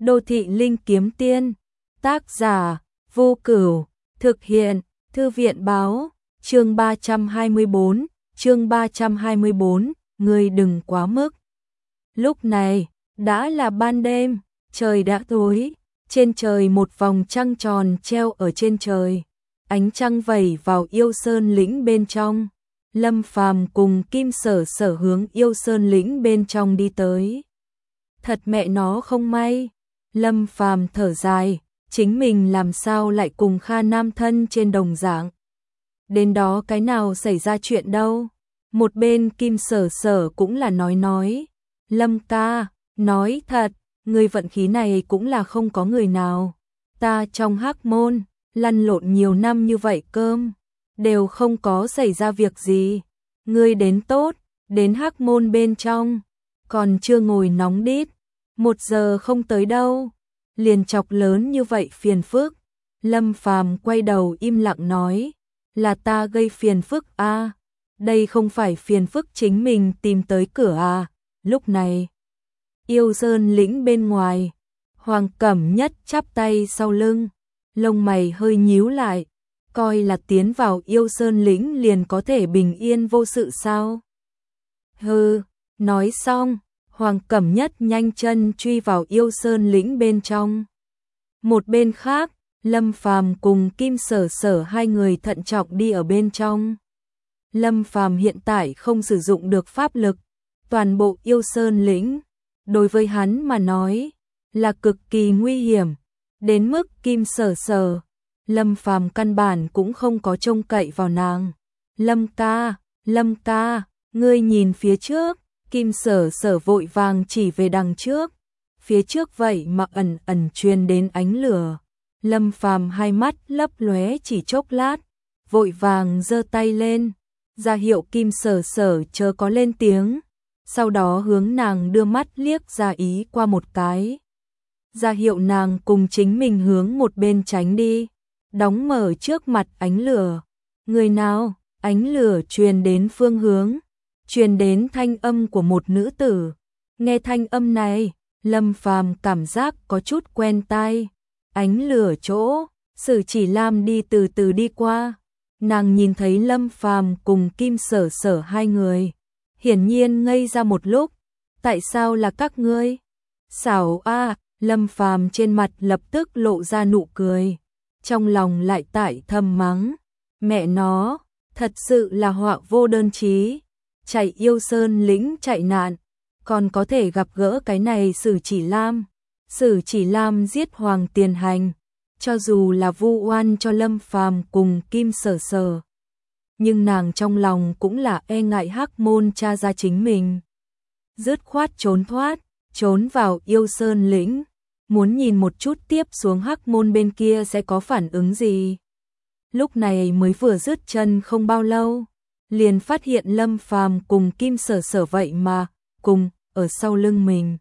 Đô thị linh kiếm tiên. Tác giả Vô Cửu. Thực hiện Thư viện báo. Chương 324, ngươi đừng quá mức. Lúc này đã là ban đêm, trời đã tối, trên trời một vòng trăng tròn treo ở trên trời, ánh trăng vẩy vào Yêu Sơn lĩnh bên trong. Lâm Phàm cùng Kim Sở Sở hướng Yêu Sơn lĩnh bên trong đi tới. Thật mẹ nó không may, Lâm Phàm thở dài, chính mình làm sao lại cùng Kha Nam thân trên đồng dạng. Đến đó cái nào xảy ra chuyện đâu. Một bên Kim Sở Sở cũng là nói, Lâm ca, nói thật, người vận khí này cũng là không có người nào. Ta trong Hắc Môn, lăn lộn nhiều năm như vậy cơm, đều không có xảy ra việc gì. Ngươi đến tốt, đến Hắc Môn bên trong, còn chưa ngồi nóng đít, 1 giờ không tới đâu, liền chọc lớn như vậy phiền phức. Lâm Phàm quay đầu im lặng nói, là ta gây phiền phức à, đây không phải phiền phức chính mình tìm tới cửa à. Lúc này, Yêu Sơn lĩnh bên ngoài, Hoàng Cẩm Nhất chắp tay sau lưng, lông mày hơi nhíu lại, coi là tiến vào Yêu Sơn lĩnh liền có thể bình yên vô sự sao? Hừ, nói xong, Hoàng Cẩm Nhất nhanh chân truy vào Yêu Sơn lĩnh bên trong. Một bên khác, Lâm Phàm cùng Kim Sở Sở hai người thận trọng đi ở bên trong. Lâm Phàm hiện tại không sử dụng được pháp lực, toàn bộ Yêu Sơn lĩnh, đối với hắn mà nói, là cực kỳ nguy hiểm, đến mức Kim Sở Sở, Lâm Phàm căn bản cũng không có trông cậy vào nàng. Lâm ca, ngươi nhìn phía trước, Kim Sở Sở vội vàng chỉ về đằng trước, phía trước vậy mà ẩn ẩn truyền đến ánh lửa. Lâm Phàm hai mắt lấp lóe chỉ chốc lát, vội vàng giơ tay lên, ra hiệu Kim Sở Sở chớ có lên tiếng, sau đó hướng nàng đưa mắt liếc ra ý qua một cái, ra hiệu nàng cùng chính mình hướng một bên tránh đi, đóng mở trước mặt ánh lửa. Người nào? Ánh lửa truyền đến phương hướng, truyền đến thanh âm của một nữ tử. Nghe thanh âm này, Lâm Phàm cảm giác có chút quen tai. Ánh lửa chỗ, Sử Chỉ Lam đi từ từ đi qua, nàng nhìn thấy Lâm Phàm cùng Kim Sở Sở hai người, hiển nhiên ngây ra một lúc. Tại sao là các ngươi? Xảo a, Lâm Phàm trên mặt lập tức lộ ra nụ cười, trong lòng lại tại thầm mắng, mẹ nó, thật sự là họa vô đơn chí, chạy Yêu Sơn lĩnh chạy nạn, còn có thể gặp gỡ cái này Sử Chỉ Lam. Sử Chỉ Lam giết Hoàng Tiền Hành, cho dù là vu oan cho Lâm Phàm cùng Kim Sở Sở, nhưng nàng trong lòng cũng là e ngại Hắc Môn tra ra chính mình. Dứt khoát trốn vào Yêu Sơn lĩnh, muốn nhìn một chút tiếp xuống Hắc Môn bên kia sẽ có phản ứng gì. Lúc này mới vừa dứt chân không bao lâu, liền phát hiện Lâm Phàm cùng Kim Sở Sở vậy mà cùng ở sau lưng mình.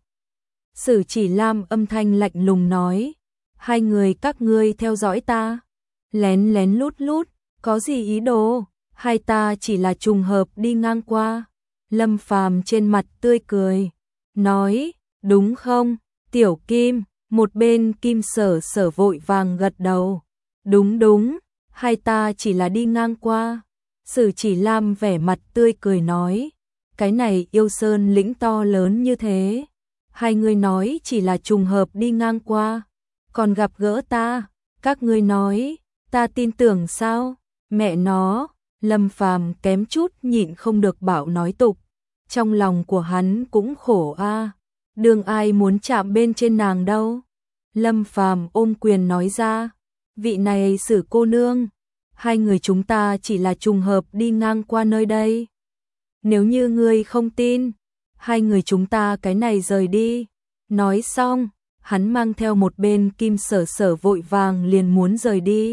Sử Chỉ Lam âm thanh lạnh lùng nói, hai người các ngươi theo dõi ta, lén lén lút lút, có gì ý đồ? Hai ta chỉ là trùng hợp đi ngang qua. Lâm Phàm trên mặt tươi cười, nói, đúng không, Tiểu Kim? Một bên Kim Sở Sở vội vàng gật đầu, đúng, hai ta chỉ là đi ngang qua. Sử Chỉ Lam vẻ mặt tươi cười nói, cái này Yêu Sơn lĩnh to lớn như thế, hai người nói chỉ là trùng hợp đi ngang qua, còn gặp gỡ ta, các ngươi nói, ta tin tưởng sao? Mẹ nó, Lâm Phàm kém chút nhịn không được bảo nói tục, trong lòng của hắn cũng khổ a, đương ai muốn chạm bên trên nàng đâu. Lâm Phàm ôm quyền nói ra, vị này Sử cô nương, hai người chúng ta chỉ là trùng hợp đi ngang qua nơi đây. Nếu như ngươi không tin, hai người chúng ta cái này rời đi. Nói xong, hắn mang theo một bên Kim Sở Sở vội vàng liền muốn rời đi.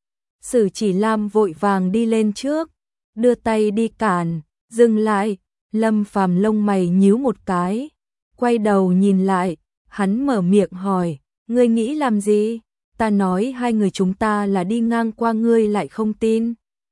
Sử Chỉ Lam vội vàng đi lên trước, đưa tay đi cản, dừng lại. Lâm Phàm lông mày nhíu một cái, quay đầu nhìn lại, hắn mở miệng hỏi, ngươi nghĩ làm gì? Ta nói hai người chúng ta là đi ngang qua, ngươi lại không tin,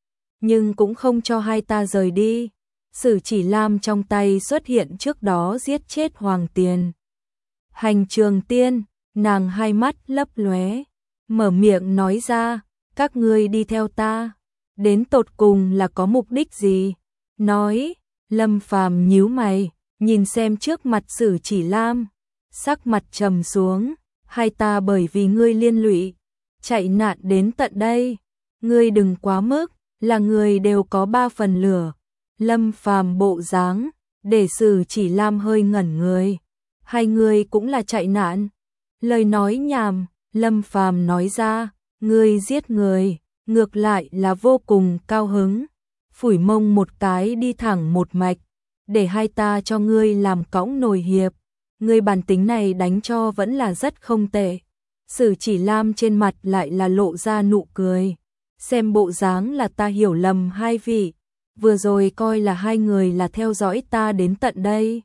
nhưng cũng không cho hai ta rời đi. Sử Chỉ Lam trong tay xuất hiện trước đó giết chết Hoàng Tiền Hành Trường Tiên, Nàng hai mắt lấp lóe, mở miệng nói ra, các ngươi đi theo ta, đến tột cùng là có mục đích gì? Nói, Lâm Phàm nhíu mày, nhìn xem trước mặt Sử Chỉ Lam, sắc mặt trầm xuống, hai ta bởi vì ngươi liên lụy, chạy nạn đến tận đây, ngươi đừng quá mức, là người đều có ba phần lửa. Lâm Phàm bộ dáng, để Sử Chỉ Lam hơi ngẩn người, hai người cũng là chạy nạn. Lời nói nhảm, Lâm Phàm nói ra, ngươi giết người, ngược lại là vô cùng cao hứng, phủi mông một cái đi thẳng một mạch, để hai ta cho ngươi làm cõng nồi hiệp, ngươi bản tính này đánh cho vẫn là rất không tệ. Sử Chỉ Lam trên mặt lại là lộ ra nụ cười, xem bộ dáng là ta hiểu lầm hai vị, vừa rồi coi là hai người là theo dõi ta đến tận đây.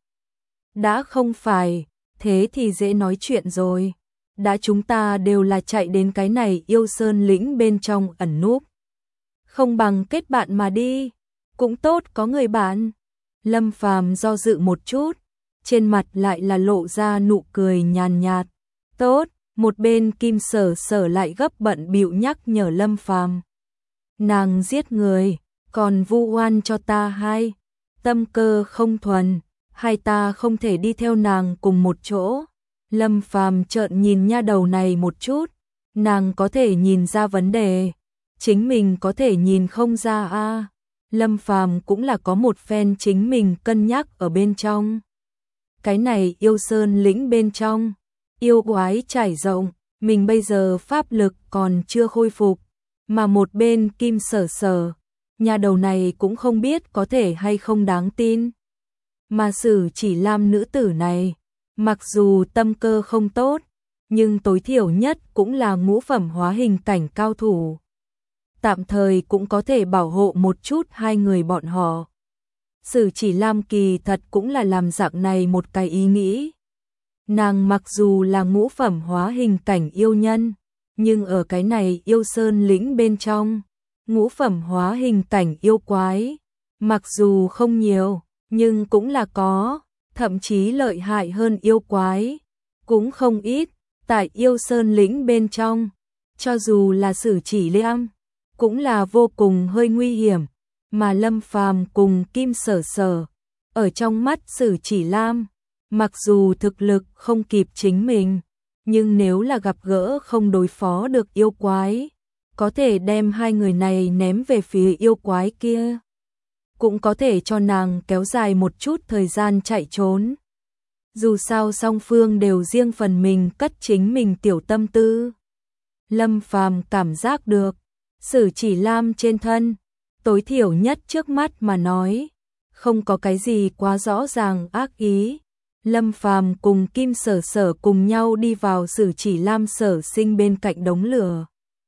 Đã không phải, thế thì dễ nói chuyện rồi, đã chúng ta đều là chạy đến cái này yêu sơn lĩnh bên trong ẩn núp. Không bằng kết bạn mà đi, cũng tốt có người bạn. Lâm Phàm do dự một chút, trên mặt lại là lộ ra nụ cười nhàn nhạt. Tốt, một bên Kim Sở Sở lại gấp bận bịu nhắc nhở Lâm Phàm. Nàng giết người, còn vu oan cho ta hai, tâm cơ không thuần, hai ta không thể đi theo nàng cùng một chỗ. Lâm Phàm trợn nhìn nha đầu này một chút, nàng có thể nhìn ra vấn đề, chính mình có thể nhìn không ra a. Lâm Phàm cũng là có một phen chính mình cân nhắc ở bên trong. Cái này yêu sơn lĩnh bên trong, yêu quái trải rộng, mình bây giờ pháp lực còn chưa khôi phục, mà một bên Kim Sở Sở, nhà đầu này cũng không biết có thể hay không đáng tin. Mà Sử Chỉ Lam nữ tử này, mặc dù tâm cơ không tốt, nhưng tối thiểu nhất cũng là ngũ phẩm hóa hình cảnh cao thủ. Tạm thời cũng có thể bảo hộ một chút hai người bọn họ. Sử Chỉ Lam kỳ thật cũng là làm dạng này một cái ý nghĩ. Nàng mặc dù là ngũ phẩm hóa hình cảnh yêu nhân, nhưng ở cái này yêu sơn lĩnh bên trong, ngũ phẩm hóa hình cảnh yêu quái, mặc dù không nhiều, nhưng cũng là có, thậm chí lợi hại hơn yêu quái, cũng không ít, tại yêu sơn lĩnh bên trong, cho dù là Sử Chỉ Lam, cũng là vô cùng hơi nguy hiểm, mà Lâm Phàm cùng Kim Sở Sở, ở trong mắt Sử Chỉ Lam, mặc dù thực lực không kịp chính mình, nhưng nếu là gặp gỡ không đối phó được yêu quái, có thể đem hai người này ném về phía yêu quái kia, cũng có thể cho nàng kéo dài một chút thời gian chạy trốn. Dù sao song phương đều riêng phần mình cất chính mình tiểu tâm tư. Lâm Phàm cảm giác được, Sử Chỉ Lam trên thân, tối thiểu nhất trước mắt mà nói, không có cái gì quá rõ ràng ác ý. Lâm Phàm cùng Kim Sở Sở cùng nhau đi vào Sử Chỉ Lam sở sinh bên cạnh đống lửa.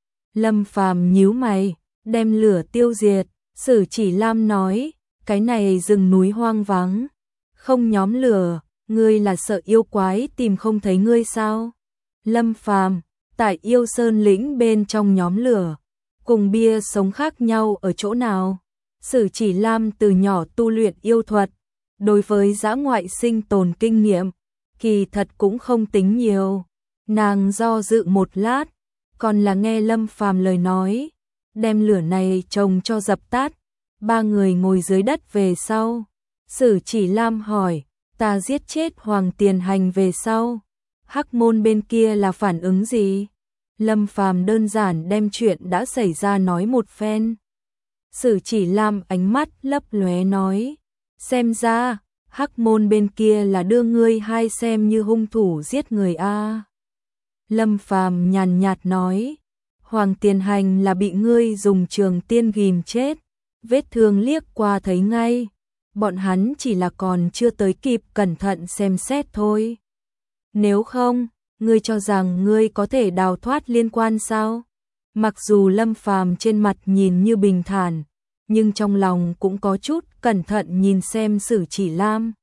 Lâm Phàm nhíu mày, đem lửa tiêu diệt. Sử Chỉ Lam nói, cái này rừng núi hoang vắng, không nhóm lửa, ngươi là sợ yêu quái tìm không thấy ngươi sao? Lâm Phàm, tại yêu sơn lĩnh bên trong nhóm lửa, cùng bia sống khác nhau ở chỗ nào? Sử Chỉ Lam từ nhỏ tu luyện yêu thuật, đối với dã ngoại sinh tồn kinh nghiệm, kỳ thật cũng không tính nhiều. Nàng do dự một lát, còn là nghe Lâm Phàm lời nói, đem lửa này trồng cho dập tắt. Ba người ngồi dưới đất về sau. Sử Chỉ Lam hỏi, ta giết chết Hoàng Tiền Hành về sau, Hắc Môn bên kia là phản ứng gì? Lâm Phàm đơn giản đem chuyện đã xảy ra nói một phen. Sử Chỉ Lam ánh mắt lấp lóe nói, xem ra, Hắc Môn bên kia là đưa ngươi hai xem như hung thủ giết người a. Lâm Phàm nhàn nhạt nói, Hoàng Tiền Hành là bị ngươi dùng trường tiên ghim chết, vết thương liếc qua thấy ngay, bọn hắn chỉ là còn chưa tới kịp cẩn thận xem xét thôi. Nếu không, ngươi cho rằng ngươi có thể đào thoát liên quan sao? Mặc dù Lâm Phàm trên mặt nhìn như bình thản, nhưng trong lòng cũng có chút cẩn thận nhìn xem Sử Chỉ Lam.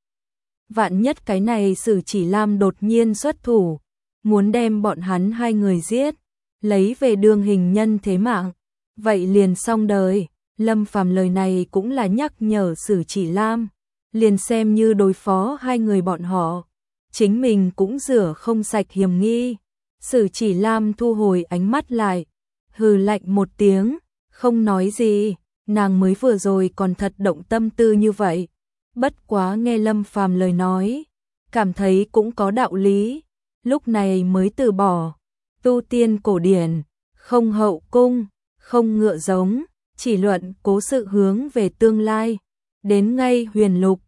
Vạn nhất cái này Sử Chỉ Lam đột nhiên xuất thủ, muốn đem bọn hắn hai người giết, lấy về đương hình nhân thế mạng, vậy liền xong đời. Lâm Phàm lời này cũng là nhắc nhở Sử Chỉ Lam, liền xem như đối phó hai người bọn họ, chính mình cũng rửa không sạch hiểm nghi. Sử Chỉ Lam thu hồi ánh mắt lại, hừ lạnh một tiếng, không nói gì, nàng mới vừa rồi còn thật động tâm tư như vậy. Bất quá nghe Lâm Phàm lời nói, cảm thấy cũng có đạo lý, lúc này mới từ bỏ. Tu tiên cổ điển, không hậu cung, không ngựa giống, chỉ luận cố sự hướng về tương lai. Đến ngay Huyền Lục,